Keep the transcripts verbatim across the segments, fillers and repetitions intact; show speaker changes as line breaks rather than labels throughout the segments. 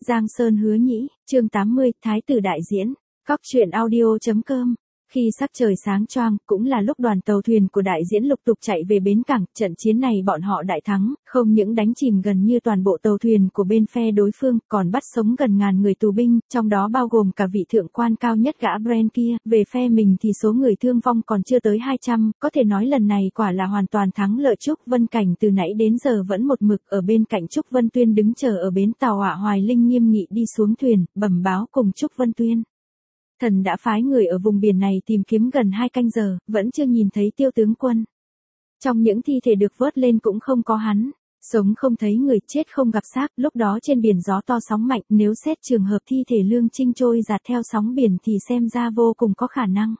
Giang Sơn hứa nhĩ, chương tám mươi, Thái tử đại diễn. Cóc truyện audio chấm com. Khi sắc trời sáng choang, cũng là lúc đoàn tàu thuyền của đại diễn lục tục chạy về bến cảng, trận chiến này bọn họ đại thắng, không những đánh chìm gần như toàn bộ tàu thuyền của bên phe đối phương, còn bắt sống gần ngàn người tù binh, trong đó bao gồm cả vị thượng quan cao nhất gã Bran kia, về phe mình thì số người thương vong còn chưa tới hai trăm, có thể nói lần này quả là hoàn toàn thắng lợi. Trúc Vân Cảnh từ nãy đến giờ vẫn một mực ở bên cạnh Trúc Vân Tuyên đứng chờ ở bến tàu Họa Hoài Linh nghiêm nghị đi xuống thuyền, bẩm báo cùng Trúc Vân Tuyên. Thần đã phái người ở vùng biển này tìm kiếm gần hai canh giờ, vẫn chưa nhìn thấy Tiêu tướng quân. Trong những thi thể được vớt lên cũng không có hắn, sống không thấy người, chết không gặp xác. Lúc đó trên biển gió to sóng mạnh, nếu xét trường hợp thi thể Lương Trinh trôi giạt theo sóng biển thì xem ra vô cùng có khả năng.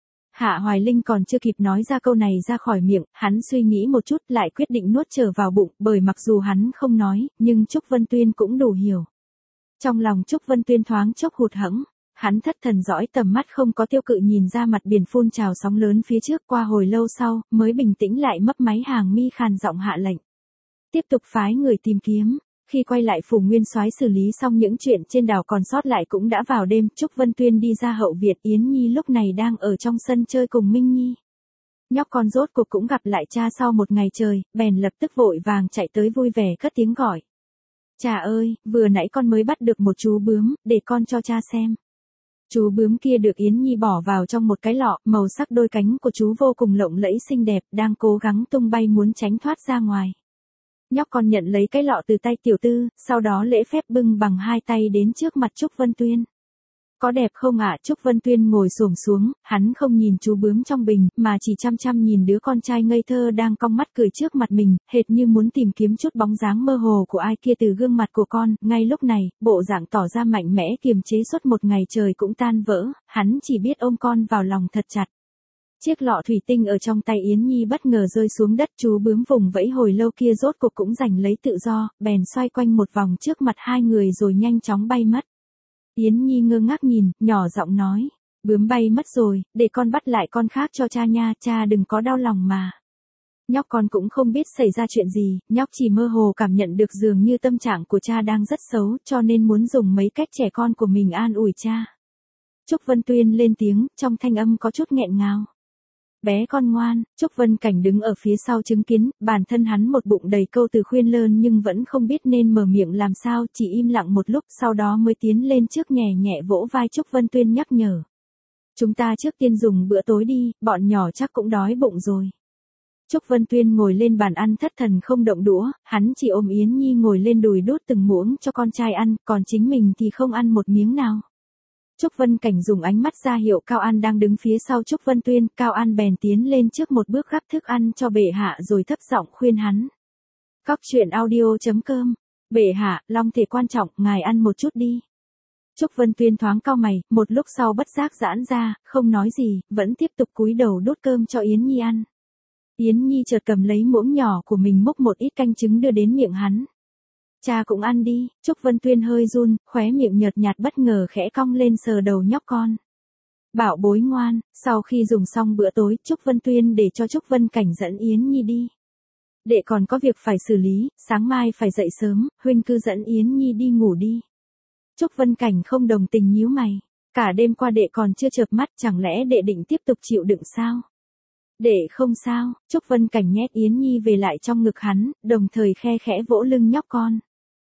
Hạ Hoài Linh còn chưa kịp nói ra câu này ra khỏi miệng, hắn suy nghĩ một chút lại quyết định nuốt trở vào bụng, bởi mặc dù hắn không nói, nhưng Trúc Vân Tuyên cũng đủ hiểu. Trong lòng Trúc Vân Tuyên thoáng chốc hụt hẫng. Hắn thất thần dõi tầm mắt không có tiêu cự nhìn ra mặt biển phun trào sóng lớn phía trước, qua hồi lâu sau, mới bình tĩnh lại mấp máy hàng mi khàn giọng hạ lệnh. Tiếp tục phái người tìm kiếm. Khi quay lại phủ Nguyên Soái xử lý xong những chuyện trên đảo còn sót lại cũng đã vào đêm, Trúc Vân Tuyên đi ra hậu viện, Yến Nhi lúc này đang ở trong sân chơi cùng Minh Nhi. Nhóc con rốt cuộc cũng gặp lại cha sau một ngày trời, bèn lập tức vội vàng chạy tới vui vẻ cất tiếng gọi. Cha ơi, vừa nãy con mới bắt được một chú bướm, để con cho cha xem. Chú bướm kia được Yến Nhi bỏ vào trong một cái lọ, màu sắc đôi cánh của chú vô cùng lộng lẫy xinh đẹp, đang cố gắng tung bay muốn tránh thoát ra ngoài. Nhóc con nhận lấy cái lọ từ tay tiểu tư, sau đó lễ phép bưng bằng hai tay đến trước mặt Trúc Vân Tuyên. Có đẹp không ạ? À? Trúc Vân Tuyên ngồi xổm xuống, hắn không nhìn chú bướm trong bình, mà chỉ chăm chăm nhìn đứa con trai ngây thơ đang cong mắt cười trước mặt mình, hệt như muốn tìm kiếm chút bóng dáng mơ hồ của ai kia từ gương mặt của con. Ngay lúc này, bộ dạng tỏ ra mạnh mẽ kiềm chế suốt một ngày trời cũng tan vỡ, hắn chỉ biết ôm con vào lòng thật chặt. Chiếc lọ thủy tinh ở trong tay Yến Nhi bất ngờ rơi xuống đất, chú bướm vùng vẫy hồi lâu kia rốt cuộc cũng giành lấy tự do, bèn xoay quanh một vòng trước mặt hai người rồi nhanh chóng bay mất. Yến Nhi ngơ ngác nhìn, nhỏ giọng nói, bướm bay mất rồi, để con bắt lại con khác cho cha nha, cha đừng có đau lòng mà. Nhóc con cũng không biết xảy ra chuyện gì, nhóc chỉ mơ hồ cảm nhận được dường như tâm trạng của cha đang rất xấu, cho nên muốn dùng mấy cách trẻ con của mình an ủi cha. Trúc Vân Tuyên lên tiếng, trong thanh âm có chút nghẹn ngào. Bé con ngoan. Trúc Vân Cảnh đứng ở phía sau chứng kiến, bản thân hắn một bụng đầy câu từ khuyên lơn nhưng vẫn không biết nên mở miệng làm sao, chỉ im lặng một lúc sau đó mới tiến lên trước nhẹ nhẹ vỗ vai Trúc Vân Tuyên nhắc nhở. Chúng ta trước tiên dùng bữa tối đi, bọn nhỏ chắc cũng đói bụng rồi. Trúc Vân Tuyên ngồi lên bàn ăn thất thần không động đũa, hắn chỉ ôm Yến Nhi ngồi lên đùi đút từng muỗng cho con trai ăn, còn chính mình thì không ăn một miếng nào. Trúc Vân Cảnh dùng ánh mắt ra hiệu Cao An đang đứng phía sau Trúc Vân Tuyên, Cao An bèn tiến lên trước một bước gắp thức ăn cho bệ hạ rồi thấp giọng khuyên hắn. Cóc truyện audio chấm com. Bệ hạ, long thể quan trọng, ngài ăn một chút đi. Trúc Vân Tuyên thoáng cau mày, một lúc sau bất giác giãn ra, không nói gì, vẫn tiếp tục cúi đầu đút cơm cho Yến Nhi ăn. Yến Nhi chợt cầm lấy muỗng nhỏ của mình múc một ít canh trứng đưa đến miệng hắn. Cha cũng ăn đi. Trúc Vân Tuyên hơi run, khóe miệng nhợt nhạt bất ngờ khẽ cong lên sờ đầu nhóc con. Bảo bối ngoan. Sau khi dùng xong bữa tối, Trúc Vân Tuyên để cho Trúc Vân Cảnh dẫn Yến Nhi đi. Đệ còn có việc phải xử lý, sáng mai phải dậy sớm, huynh cứ dẫn Yến Nhi đi ngủ đi. Trúc Vân Cảnh không đồng tình nhíu mày. Cả đêm qua đệ còn chưa chợp mắt, chẳng lẽ đệ định tiếp tục chịu đựng sao? Đệ không sao. Trúc Vân Cảnh nhét Yến Nhi về lại trong ngực hắn, đồng thời khe khẽ vỗ lưng nhóc con.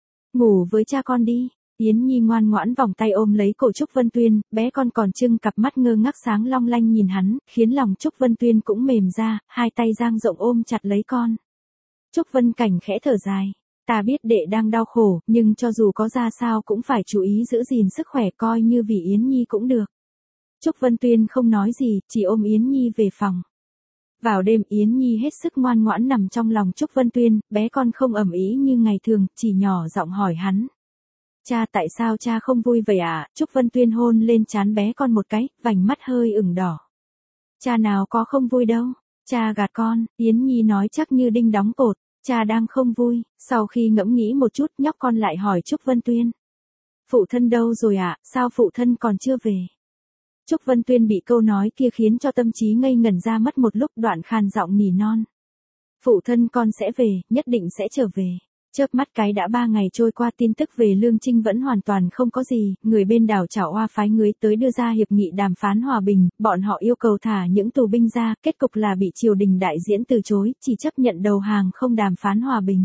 Ngủ với cha con đi. Yến Nhi ngoan ngoãn vòng tay ôm lấy cổ Trúc Vân Tuyên, bé con còn trưng cặp mắt ngơ ngác sáng long lanh nhìn hắn, khiến lòng Trúc Vân Tuyên cũng mềm ra, hai tay dang rộng ôm chặt lấy con. Trúc Vân Cảnh khẽ thở dài. Ta biết đệ đang đau khổ, nhưng cho dù có ra sao cũng phải chú ý giữ gìn sức khỏe, coi như vì Yến Nhi cũng được. Trúc Vân Tuyên không nói gì, chỉ ôm Yến Nhi về phòng. Vào đêm Yến Nhi hết sức ngoan ngoãn nằm trong lòng Trúc Vân Tuyên, bé con không ầm ĩ như ngày thường, chỉ nhỏ giọng hỏi hắn. Cha, tại sao cha không vui vậy ạ? À? Trúc Vân Tuyên hôn lên trán bé con một cái, vành mắt hơi ửng đỏ. Cha nào có không vui đâu, cha gạt con. Yến Nhi nói chắc như đinh đóng cột, cha đang không vui. Sau khi ngẫm nghĩ một chút, nhóc con lại hỏi Trúc Vân Tuyên. Phụ thân đâu rồi ạ? À? Sao phụ thân còn chưa về? Trúc Vân Tuyên bị câu nói kia khiến cho tâm trí ngây ngẩn ra mất một lúc, đoạn khàn giọng nỉ non. Phụ thân con sẽ về, nhất định sẽ trở về. Chớp mắt cái đã ba ngày trôi qua, tin tức về Lương Trinh vẫn hoàn toàn không có gì, người bên đảo Chảo Oa phái người tới đưa ra hiệp nghị đàm phán hòa bình, bọn họ yêu cầu thả những tù binh ra, kết cục là bị triều đình đại diễn từ chối, chỉ chấp nhận đầu hàng không đàm phán hòa bình.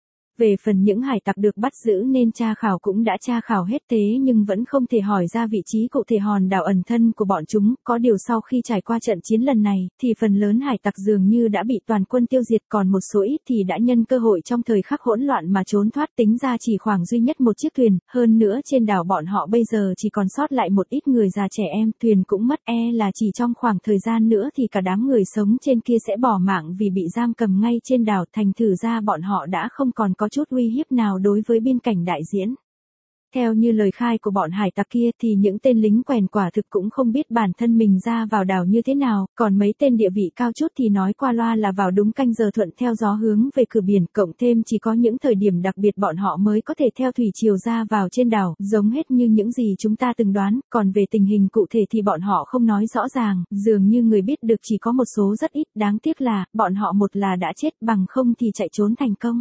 Về phần những hải tặc được bắt giữ nên tra khảo cũng đã tra khảo hết, thế nhưng vẫn không thể hỏi ra vị trí cụ thể hòn đảo ẩn thân của bọn chúng, có điều sau khi trải qua trận chiến lần này, thì phần lớn hải tặc dường như đã bị toàn quân tiêu diệt, còn một số ít thì đã nhân cơ hội trong thời khắc hỗn loạn mà trốn thoát, tính ra chỉ khoảng duy nhất một chiếc thuyền, hơn nữa trên đảo bọn họ bây giờ chỉ còn sót lại một ít người già trẻ em, thuyền cũng mất, e là chỉ trong khoảng thời gian nữa thì cả đám người sống trên kia sẽ bỏ mạng vì bị giam cầm ngay trên đảo, thành thử ra bọn họ đã không còn có chút uy hiếp nào đối với biên cảnh đại diễn. Theo như lời khai của bọn hải tặc kia thì những tên lính quèn quả thực cũng không biết bản thân mình ra vào đảo như thế nào, còn mấy tên địa vị cao chút thì nói qua loa là vào đúng canh giờ thuận theo gió hướng về cửa biển, cộng thêm chỉ có những thời điểm đặc biệt bọn họ mới có thể theo thủy triều ra vào trên đảo, giống hết như những gì chúng ta từng đoán, còn về tình hình cụ thể thì bọn họ không nói rõ ràng, dường như người biết được chỉ có một số rất ít, đáng tiếc là, bọn họ một là đã chết, bằng không thì chạy trốn thành công.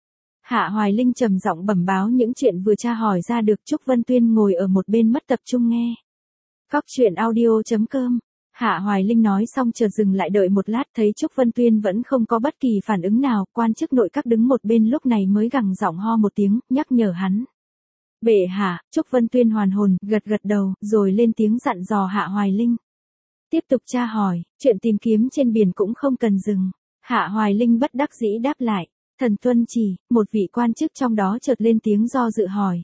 Hạ Hoài Linh trầm giọng bẩm báo những chuyện vừa tra hỏi ra được. Trúc Vân Tuyên ngồi ở một bên mất tập trung nghe. Cóc truyện audio chấm com. Hạ Hoài Linh nói xong chợt dừng lại đợi một lát, thấy Trúc Vân Tuyên vẫn không có bất kỳ phản ứng nào, quan chức nội các đứng một bên lúc này mới gằn giọng ho một tiếng, nhắc nhở hắn. Bệ hạ. Trúc Vân Tuyên hoàn hồn, gật gật đầu, rồi lên tiếng dặn dò Hạ Hoài Linh. Tiếp tục tra hỏi, chuyện tìm kiếm trên biển cũng không cần dừng. Hạ Hoài Linh bất đắc dĩ đáp lại. Thần tuân chỉ, một vị quan chức trong đó chợt lên tiếng do dự hỏi.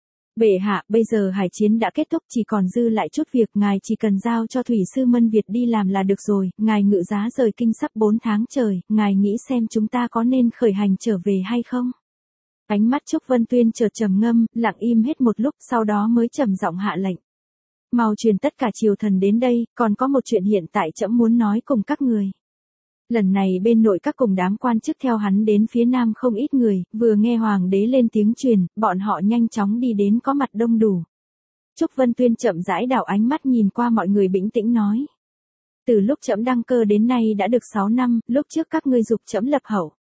Bệ hạ, bây giờ hải chiến đã kết thúc, chỉ còn dư lại chút việc, ngài chỉ cần giao cho thủy sư Mân Việt đi làm là được rồi, ngài ngự giá rời kinh sắp bốn tháng trời, ngài nghĩ xem chúng ta có nên khởi hành trở về hay không? Ánh mắt Trúc Vân Tuyên chợt trầm ngâm, lặng im hết một lúc, sau đó mới trầm giọng hạ lệnh. Mau truyền tất cả triều thần đến đây, còn có một chuyện hiện tại trẫm muốn nói cùng các người. Lần này bên nội các cùng đám quan chức theo hắn đến phía nam không ít người, vừa nghe hoàng đế lên tiếng truyền, bọn họ nhanh chóng đi đến có mặt đông đủ. Trúc Vân Tuyên chậm rãi đảo ánh mắt nhìn qua mọi người bình tĩnh nói. Từ lúc trẫm đăng cơ đến nay đã được sáu năm, lúc trước các ngươi giục trẫm lập hậu.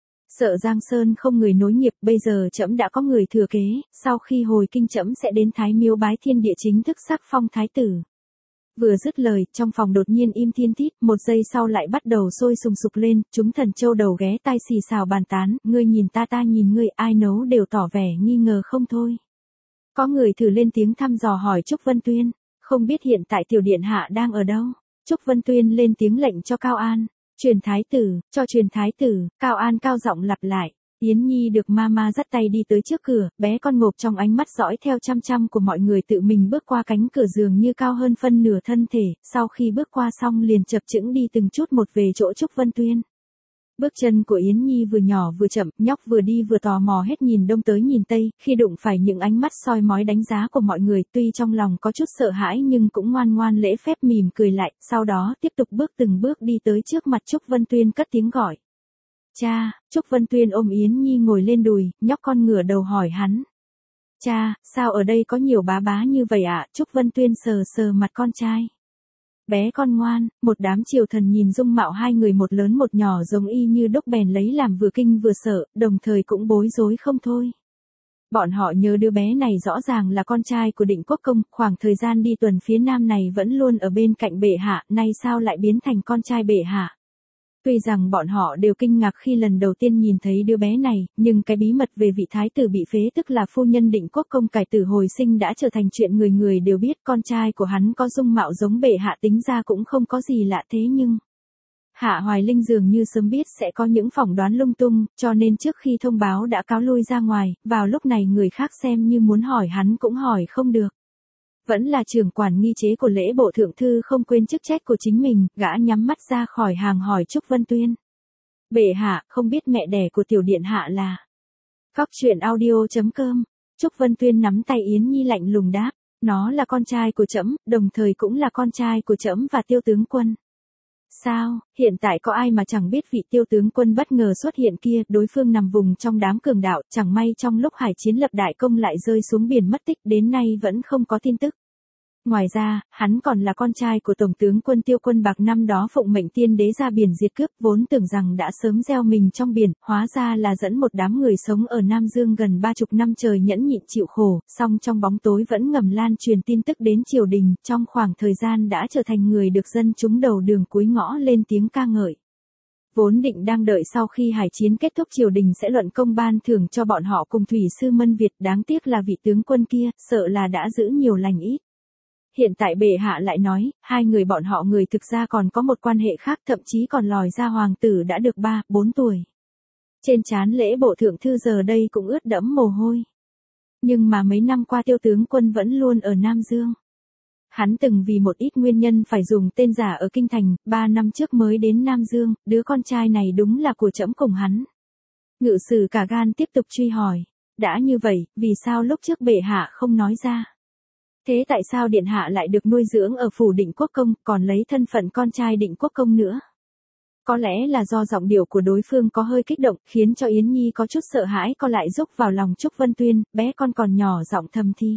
Sợ Giang Sơn không người nối nghiệp, bây giờ trẫm đã có người thừa kế, sau khi hồi kinh trẫm sẽ đến Thái Miếu bái thiên địa chính thức sắc phong thái tử. Vừa dứt lời, trong phòng đột nhiên im thiên thít, một giây sau lại bắt đầu sôi sùng sục lên, chúng thần châu đầu ghé tai xì xào bàn tán, ngươi nhìn ta ta nhìn ngươi, ai nấu đều tỏ vẻ nghi ngờ không thôi. Có người thử lên tiếng thăm dò hỏi Trúc Vân Tuyên, không biết hiện tại tiểu điện hạ đang ở đâu? Trúc Vân Tuyên lên tiếng lệnh cho Cao An, truyền thái tử, cho truyền thái tử, Cao An cao giọng lặp lại. Yến Nhi được mama dắt tay đi tới trước cửa, bé con ngộp trong ánh mắt dõi theo chăm chăm của mọi người tự mình bước qua cánh cửa giường như cao hơn phân nửa thân thể, sau khi bước qua xong liền chập chững đi từng chút một về chỗ Trúc Vân Tuyên. Bước chân của Yến Nhi vừa nhỏ vừa chậm, nhóc vừa đi vừa tò mò hết nhìn đông tới nhìn tây, khi đụng phải những ánh mắt soi mói đánh giá của mọi người, tuy trong lòng có chút sợ hãi nhưng cũng ngoan ngoan lễ phép mỉm cười lại, sau đó tiếp tục bước từng bước đi tới trước mặt Trúc Vân Tuyên cất tiếng gọi. Cha. Trúc Vân Tuyên ôm Yến Nhi ngồi lên đùi, nhóc con ngửa đầu hỏi hắn. Cha, sao ở đây có nhiều bá bá như vậy ạ? À? Trúc Vân Tuyên sờ sờ mặt con trai. Bé con ngoan, một đám triều thần nhìn dung mạo hai người một lớn một nhỏ giống y như đúc bèn lấy làm vừa kinh vừa sợ, đồng thời cũng bối rối không thôi. Bọn họ nhớ đứa bé này rõ ràng là con trai của Định Quốc Công, khoảng thời gian đi tuần phía nam này vẫn luôn ở bên cạnh bệ hạ, nay sao lại biến thành con trai bệ hạ? Tuy rằng bọn họ đều kinh ngạc khi lần đầu tiên nhìn thấy đứa bé này, nhưng cái bí mật về vị thái tử bị phế tức là phu nhân Định Quốc Công cải tử hồi sinh đã trở thành chuyện người người đều biết, con trai của hắn có dung mạo giống bệ hạ tính ra cũng không có gì lạ thế nhưng... Hạ Hoài Linh dường như sớm biết sẽ có những phỏng đoán lung tung, cho nên trước khi thông báo đã cáo lui ra ngoài, vào lúc này người khác xem như muốn hỏi hắn cũng hỏi không được. Vẫn là trưởng quản nghi chế của lễ bộ thượng thư không quên chức trách của chính mình, gã nhắm mắt ra khỏi hàng hỏi Trúc Vân Tuyên. Bệ hạ, không biết mẹ đẻ của tiểu điện hạ là... Cóc truyện audio chấm com. Trúc Vân Tuyên nắm tay Yến Nhi lạnh lùng đáp, nó là con trai của trẫm, đồng thời cũng là con trai của trẫm và Tiêu tướng quân. Sao, hiện tại có ai mà chẳng biết vị Tiêu tướng quân bất ngờ xuất hiện kia, đối phương nằm vùng trong đám cường đạo, chẳng may trong lúc hải chiến lập đại công lại rơi xuống biển mất tích, đến nay vẫn không có tin tức. Ngoài ra, hắn còn là con trai của Tổng tướng quân Tiêu Quân Bạc năm đó phụng mệnh tiên đế ra biển diệt cướp, vốn tưởng rằng đã sớm gieo mình trong biển, hóa ra là dẫn một đám người sống ở Nam Dương gần ba chục năm trời nhẫn nhịn chịu khổ, song trong bóng tối vẫn ngầm lan truyền tin tức đến triều đình, trong khoảng thời gian đã trở thành người được dân chúng đầu đường cuối ngõ lên tiếng ca ngợi. Vốn định đang đợi sau khi hải chiến kết thúc triều đình sẽ luận công ban thưởng cho bọn họ cùng thủy sư Mân Việt, đáng tiếc là vị tướng quân kia, sợ là đã giữ nhiều lành ít. Hiện tại bệ hạ lại nói, hai người bọn họ người thực ra còn có một quan hệ khác, thậm chí còn lòi ra hoàng tử đã được ba, bốn tuổi. Trên trán lễ bộ thượng thư giờ đây cũng ướt đẫm mồ hôi. Nhưng mà mấy năm qua Tiêu tướng quân vẫn luôn ở Nam Dương. Hắn từng vì một ít nguyên nhân phải dùng tên giả ở Kinh Thành, ba năm trước mới đến Nam Dương, đứa con trai này đúng là của trẫm cùng hắn. Ngự sử cả gan tiếp tục truy hỏi. Đã như vậy, vì sao lúc trước bệ hạ không nói ra? Thế tại sao điện hạ lại được nuôi dưỡng ở phủ Định Quốc Công, còn lấy thân phận con trai Định Quốc Công nữa? Có lẽ là do giọng điệu của đối phương có hơi kích động, khiến cho Yến Nhi có chút sợ hãi, co lại rúc vào lòng Trúc Vân Tuyên, bé con còn nhỏ giọng thầm thi.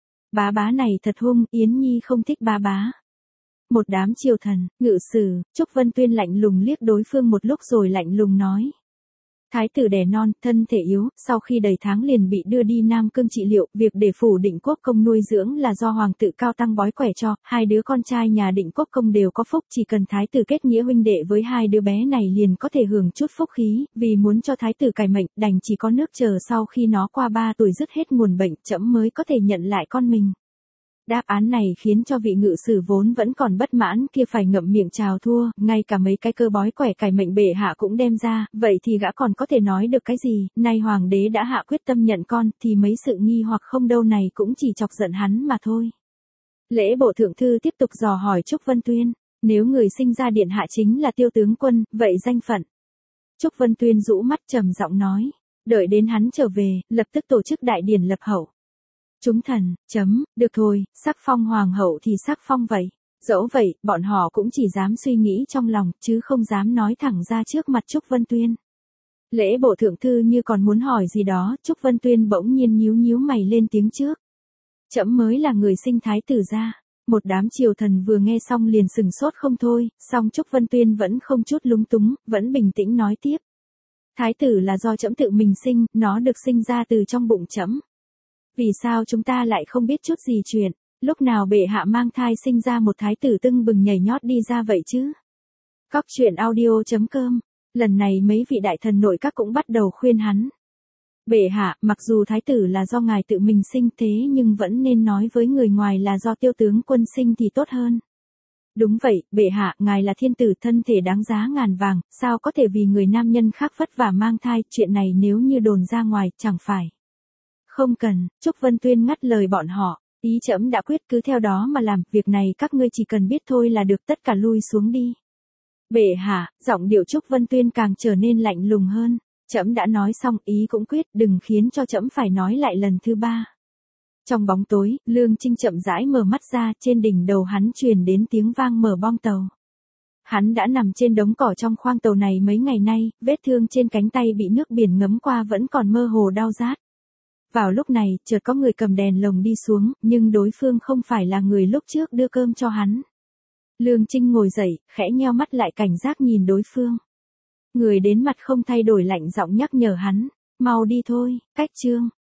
Bá bá này thật hung, Yến Nhi không thích bá bá. Một đám triều thần, ngự sử, Trúc Vân Tuyên lạnh lùng liếc đối phương một lúc rồi lạnh lùng nói. Thái tử đẻ non, thân thể yếu, sau khi đầy tháng liền bị đưa đi Nam Cương trị liệu, việc để phủ Định Quốc Công nuôi dưỡng là do hoàng tự Cao Tăng bói quẻ cho, hai đứa con trai nhà Định Quốc Công đều có phúc, chỉ cần thái tử kết nghĩa huynh đệ với hai đứa bé này liền có thể hưởng chút phúc khí, vì muốn cho thái tử cải mệnh, đành chỉ có nước chờ sau khi nó qua ba tuổi dứt hết nguồn bệnh, trẫm mới có thể nhận lại con mình. Đáp án này khiến cho vị ngự sử vốn vẫn còn bất mãn kia phải ngậm miệng chào thua, ngay cả mấy cái cơ bói quẻ cải mệnh bệ hạ cũng đem ra, vậy thì gã còn có thể nói được cái gì, nay hoàng đế đã hạ quyết tâm nhận con, thì mấy sự nghi hoặc không đâu này cũng chỉ chọc giận hắn mà thôi. Lễ bộ thượng thư tiếp tục dò hỏi Trúc Vân Tuyên, nếu người sinh ra điện hạ chính là Tiêu tướng quân, vậy danh phận? Trúc Vân Tuyên rũ mắt trầm giọng nói, đợi đến hắn trở về, lập tức tổ chức đại điển lập hậu. Chúng thần, chấm, được thôi, sắc phong hoàng hậu thì sắc phong vậy. Dẫu vậy, bọn họ cũng chỉ dám suy nghĩ trong lòng, chứ không dám nói thẳng ra trước mặt Trúc Vân Tuyên. Lễ bộ thượng thư như còn muốn hỏi gì đó, Trúc Vân Tuyên bỗng nhiên nhíu nhíu mày lên tiếng trước. Chấm mới là người sinh thái tử ra. Một đám triều thần vừa nghe xong liền sừng sốt không thôi, song Trúc Vân Tuyên vẫn không chút lúng túng, vẫn bình tĩnh nói tiếp. Thái tử là do trẫm tự mình sinh, nó được sinh ra từ trong bụng trẫm. Vì sao chúng ta lại không biết chút gì chuyện, lúc nào bệ hạ mang thai sinh ra một thái tử tưng bừng nhảy nhót đi ra vậy chứ? Cóc truyện audio chấm com, lần này mấy vị đại thần nội các cũng bắt đầu khuyên hắn. Bệ hạ, mặc dù thái tử là do ngài tự mình sinh thế nhưng vẫn nên nói với người ngoài là do Tiêu tướng quân sinh thì tốt hơn. Đúng vậy, bệ hạ, ngài là thiên tử thân thể đáng giá ngàn vàng, sao có thể vì người nam nhân khác vất vả mang thai, chuyện này nếu như đồn ra ngoài, chẳng phải. Không cần, Trúc Vân Tuyên ngắt lời bọn họ, ý trẫm đã quyết cứ theo đó mà làm, việc này các ngươi chỉ cần biết thôi là được, tất cả lui xuống đi. Bệ hạ, giọng điệu Trúc Vân Tuyên càng trở nên lạnh lùng hơn, trẫm đã nói xong, ý cũng quyết, đừng khiến cho trẫm phải nói lại lần thứ ba. Trong bóng tối, Lương Trinh chậm rãi mở mắt ra, trên đỉnh đầu hắn truyền đến tiếng vang mở bong tàu. Hắn đã nằm trên đống cỏ trong khoang tàu này mấy ngày nay, vết thương trên cánh tay bị nước biển ngấm qua vẫn còn mơ hồ đau rát. Vào lúc này, chợt có người cầm đèn lồng đi xuống, nhưng đối phương không phải là người lúc trước đưa cơm cho hắn. Lương Trinh ngồi dậy, khẽ nheo mắt lại cảnh giác nhìn đối phương. Người đến mặt không thay đổi lạnh giọng nhắc nhở hắn, mau đi thôi, cách chương.